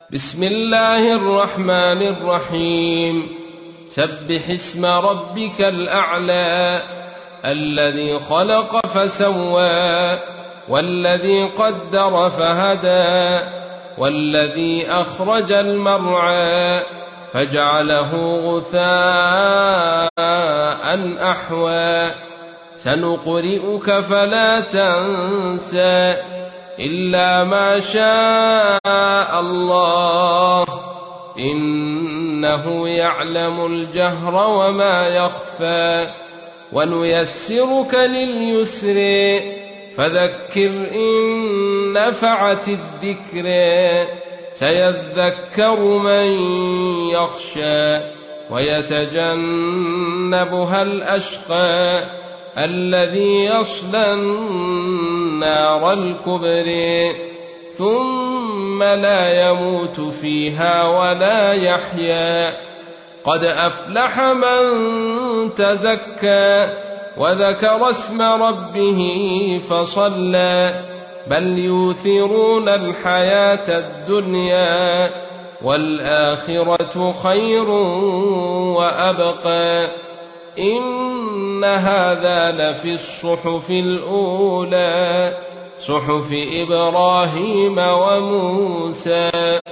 بسم الله الرحمن الرحيم سبح اسم ربك الأعلى الذي خلق فسوى والذي قدر فهدى والذي أخرج المرعى فجعله غثاء أحوى سنقرئك فلا تنسى إلا ما شاء الله إنه يعلم الجهر وما يخفى ونيسرك لليسر فذكر إن نفعت الذكر سيذكر من يخشى ويتجنبها الأشقى الذي يصلى النار الكبرى ثم لا يموت فيها ولا يحيا قد أفلح من تزكى وذكر اسم ربه فصلى بل يؤثرون الحياة الدنيا والآخرة خير وأبقى إن هذا لفي الصحف الأولى صحف إبراهيم وموسى.